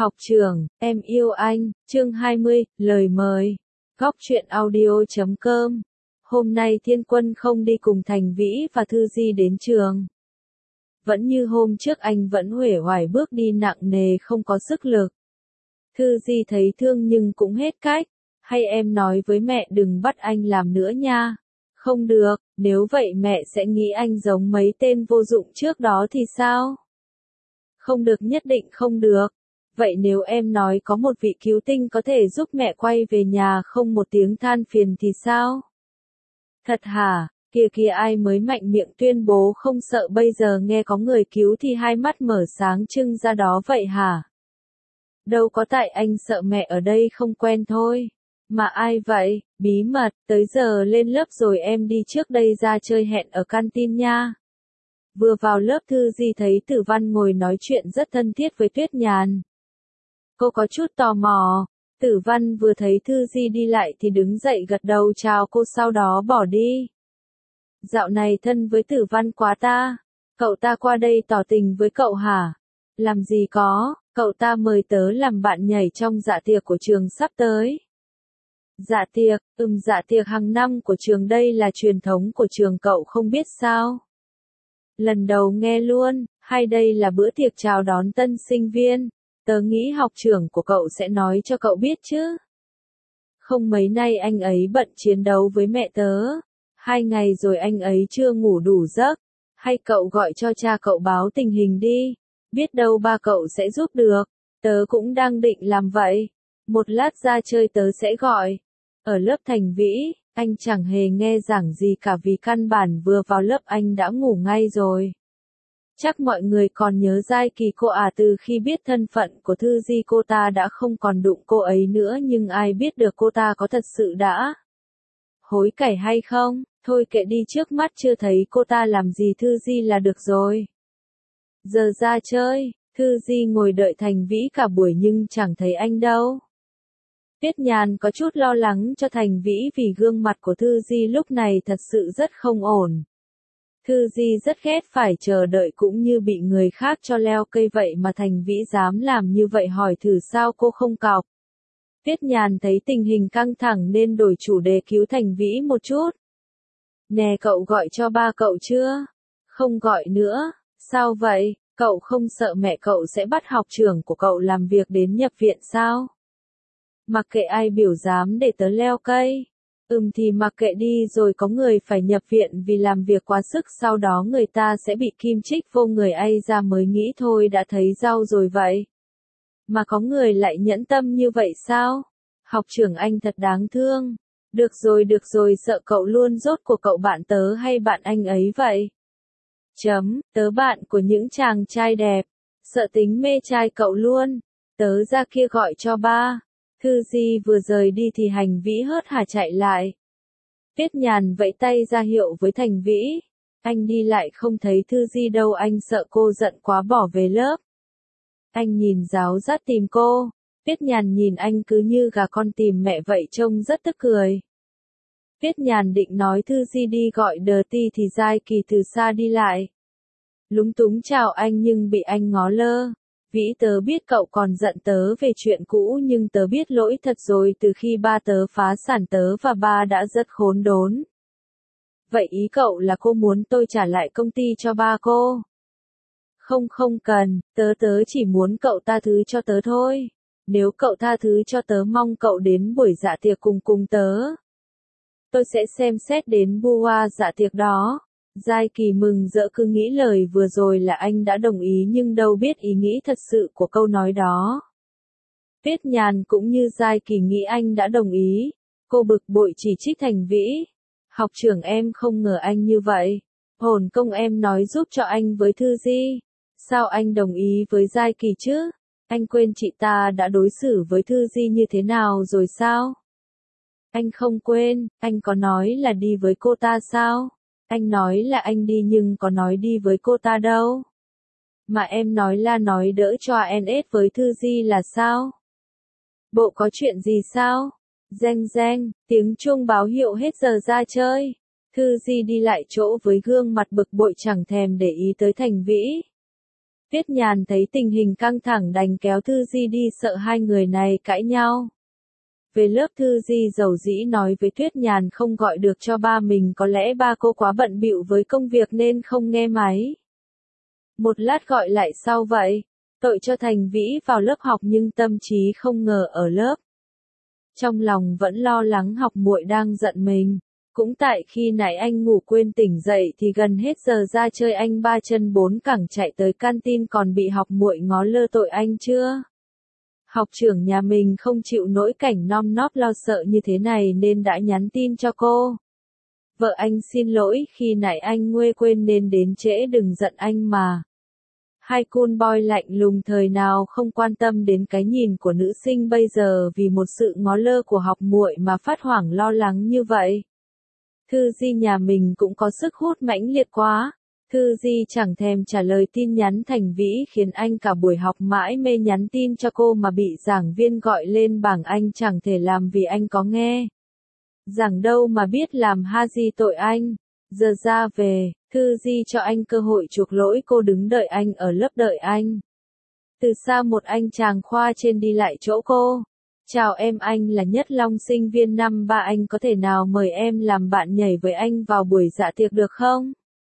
Học trưởng, em yêu anh, chương 20, lời mời. Góc truyện audio.com. Hôm nay Thiên Quân không đi cùng Thành Vĩ và Thư Di đến trường. Vẫn như hôm trước anh vẫn uể oải bước đi nặng nề không có sức lực. Thư Di thấy thương nhưng cũng hết cách. Hay em nói với mẹ đừng bắt anh làm nữa nha. Không được, nếu vậy mẹ sẽ nghĩ anh giống mấy tên vô dụng trước đó thì sao? Không được, nhất định không được. Vậy nếu em nói có một vị cứu tinh có thể giúp mẹ quay về nhà không một tiếng than phiền thì sao? Thật hả? Kìa kìa, ai mới mạnh miệng tuyên bố không sợ bây giờ nghe có người cứu thì hai mắt mở sáng trưng ra đó vậy hả? Đâu có, tại anh sợ mẹ ở đây không quen thôi. Mà ai vậy? Bí mật, tới giờ lên lớp rồi, em đi trước đây ra chơi, hẹn ở canteen nha. Vừa vào lớp Thư Di thấy Tử Văn ngồi nói chuyện rất thân thiết với Tuyết Nhàn. Cô có chút tò mò. Tử Văn vừa thấy Thư Di đi lại thì đứng dậy gật đầu chào cô, sau đó bỏ đi. Dạo này thân với Tử Văn quá ta. Cậu ta qua đây tỏ tình với cậu hả? Làm gì có, cậu ta mời tớ làm bạn nhảy trong dạ tiệc của trường sắp tới. Dạ tiệc, dạ tiệc hàng năm của trường, đây là truyền thống của trường, cậu không biết sao? Lần đầu nghe luôn, hay đây là bữa tiệc chào đón tân sinh viên? Tớ nghĩ học trưởng của cậu sẽ nói cho cậu biết chứ. Không, mấy nay anh ấy bận chiến đấu với mẹ tớ. 2 ngày rồi anh ấy chưa ngủ đủ giấc. Hay cậu gọi cho cha cậu báo tình hình đi. Biết đâu ba cậu sẽ giúp được. Tớ cũng đang định làm vậy. Một lát ra chơi tớ sẽ gọi. Ở lớp Thành Vĩ, anh chẳng hề nghe giảng gì cả vì căn bản vừa vào lớp anh đã ngủ ngay rồi. Chắc mọi người còn nhớ Giai Kỳ cô à, từ khi biết thân phận của Thư Di cô ta đã không còn đụng cô ấy nữa, nhưng ai biết được cô ta có thật sự đã hối cải hay không. Thôi kệ đi, trước mắt chưa thấy cô ta làm gì Thư Di là được rồi. Giờ ra chơi, Thư Di ngồi đợi Thành Vĩ cả buổi nhưng chẳng thấy anh đâu. Tuyết Nhàn có chút lo lắng cho Thành Vĩ vì gương mặt của Thư Di lúc này thật sự rất không ổn. Thư Di rất ghét phải chờ đợi cũng như bị người khác cho leo cây, vậy mà Thành Vĩ dám làm như vậy, hỏi thử sao cô không cọc. Tuyết Nhàn thấy tình hình căng thẳng nên đổi chủ đề cứu Thành Vĩ một chút. Nè, cậu gọi cho ba cậu chưa? Không gọi nữa. Sao vậy? Cậu không sợ mẹ cậu sẽ bắt học trưởng của cậu làm việc đến nhập viện sao? Mặc kệ ai biểu dám để tớ leo cây. Thì mặc kệ đi, rồi có người phải nhập viện vì làm việc quá sức, sau đó người ta sẽ bị kim chích vô người, ai ra mới nghĩ thôi đã thấy rau rồi vậy. Mà có người lại nhẫn tâm như vậy sao? Học trưởng anh thật đáng thương. Được rồi, sợ cậu luôn, rốt cuộc cậu bạn tớ hay bạn anh ấy vậy? Tớ bạn của những chàng trai đẹp. Sợ tính mê trai cậu luôn. Tớ ra kia gọi cho ba. Thư Di vừa rời đi thì Hành Vĩ hớt hải chạy lại. Tuyết Nhàn vẫy tay ra hiệu với Thành Vĩ. Anh đi lại không thấy Thư Di đâu, anh sợ cô giận quá bỏ về lớp. Anh nhìn giáo dắt tìm cô. Tuyết Nhàn nhìn anh cứ như gà con tìm mẹ vậy, trông rất tức cười. Tuyết Nhàn định nói Thư Di đi gọi đờ ti thì Giai Kỳ từ xa đi lại. Lúng túng chào anh nhưng bị anh ngó lơ. Vĩ, tớ biết cậu còn giận tớ về chuyện cũ nhưng tớ biết lỗi thật rồi, từ khi ba tớ phá sản tớ và ba đã rất khốn đốn. Vậy ý cậu là cô muốn tôi trả lại công ty cho ba cô? Không cần, tớ chỉ muốn cậu tha thứ cho tớ thôi. Nếu cậu tha thứ cho tớ, mong cậu đến buổi dạ tiệc cùng tớ. Tôi sẽ xem xét đến bua dạ tiệc đó. Giai Kỳ mừng rỡ, cứ nghĩ lời vừa rồi là anh đã đồng ý nhưng đâu biết ý nghĩ thật sự của câu nói đó. Tuyết Nhàn cũng như Giai Kỳ nghĩ anh đã đồng ý. Cô bực bội chỉ trích Thành Vĩ. Học trưởng, em không ngờ anh như vậy. Hồn công em nói giúp cho anh với Thư Di. Sao anh đồng ý với Giai Kỳ chứ? Anh quên chị ta đã đối xử với Thư Di như thế nào rồi sao? Anh không quên, anh có nói là đi với cô ta sao? Anh nói là anh đi nhưng có nói đi với cô ta đâu. Mà em nói là nói đỡ cho NS với Thư Di là sao? Bộ có chuyện gì sao? Reng reng, tiếng chuông báo hiệu hết giờ ra chơi. Thư Di đi lại chỗ với gương mặt bực bội chẳng thèm để ý tới Thành Vĩ. Tuyết Nhàn thấy tình hình căng thẳng đành kéo Thư Di đi sợ hai người này cãi nhau. Về lớp Thư Di dầu dĩ nói với Tuyết Nhàn không gọi được cho ba mình, có lẽ ba cô quá bận bịu với công việc nên không nghe máy. Một lát gọi lại sau vậy. Tội cho Thành Vĩ vào lớp học nhưng tâm trí không ngờ ở lớp. Trong lòng vẫn lo lắng học muội đang giận mình. Cũng tại khi nãy anh ngủ quên tỉnh dậy thì gần hết giờ ra chơi anh ba chân bốn cẳng chạy tới canteen còn bị học muội ngó lơ tội anh chưa. Học trưởng nhà mình không chịu nổi cảnh nom nóp lo sợ như thế này nên đã nhắn tin cho cô. Vợ anh xin lỗi khi nãy anh nguê quên nên đến trễ đừng giận anh mà. Hai cool boy lạnh lùng thời nào không quan tâm đến cái nhìn của nữ sinh bây giờ vì một sự ngó lơ của học muội mà phát hoảng lo lắng như vậy. Thư Di nhà mình cũng có sức hút mãnh liệt quá. Thư Di chẳng thèm trả lời tin nhắn Thành Vĩ khiến anh cả buổi học mãi mê nhắn tin cho cô mà bị giảng viên gọi lên bảng anh chẳng thể làm vì anh có nghe. Giảng đâu mà biết làm ha gì tội anh. Giờ ra về, Thư Di cho anh cơ hội chuộc lỗi, cô đứng đợi anh ở lớp đợi anh. Từ xa một anh chàng khoa trên đi lại chỗ cô. Chào em, anh là Nhất Long sinh viên năm 3, anh có thể nào mời em làm bạn nhảy với anh vào buổi dạ tiệc được không?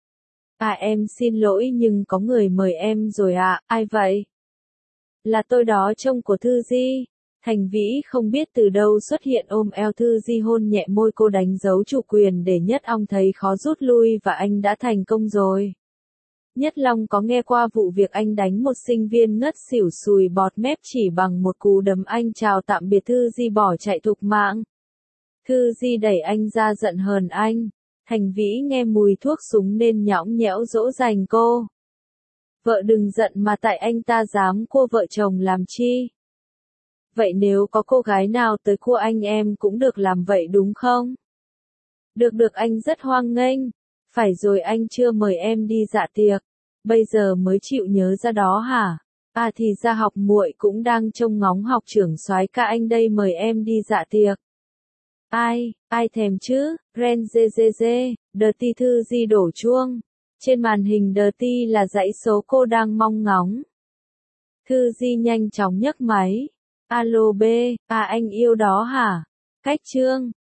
À em xin lỗi nhưng có người mời em rồi ạ, ai vậy? Là tôi đó, chồng của Thư Di. Thành Vĩ không biết từ đâu xuất hiện ôm eo Thư Di hôn nhẹ môi cô đánh dấu chủ quyền để Nhất Long thấy khó rút lui và anh đã thành công rồi. Nhất Long có nghe qua vụ việc anh đánh một sinh viên ngất xỉu sùi bọt mép chỉ bằng một cú đấm, anh chào tạm biệt Thư Di bỏ chạy thục mạng. Thư Di đẩy anh ra giận hờn anh. Thành Vĩ nghe mùi thuốc súng nên nhõng nhẽo dỗ dành cô. Vợ đừng giận mà tại anh ta dám cua vợ chồng làm chi? Vậy nếu có cô gái nào tới cua anh em cũng được làm vậy đúng không? Được anh rất hoan nghênh. Phải rồi, anh chưa mời em đi dạ tiệc. Bây giờ mới chịu nhớ ra đó hả? À thì ra học muội cũng đang trông ngóng học trưởng soái ca anh đây mời em đi dạ tiệc. Ai thèm chứ, Ren GGG, Dirty. Thư Di đổ chuông. Trên màn hình Dirty là dãy số cô đang mong ngóng. Thư Di nhanh chóng nhấc máy. Alo B, à anh yêu đó hả? Cách Trương.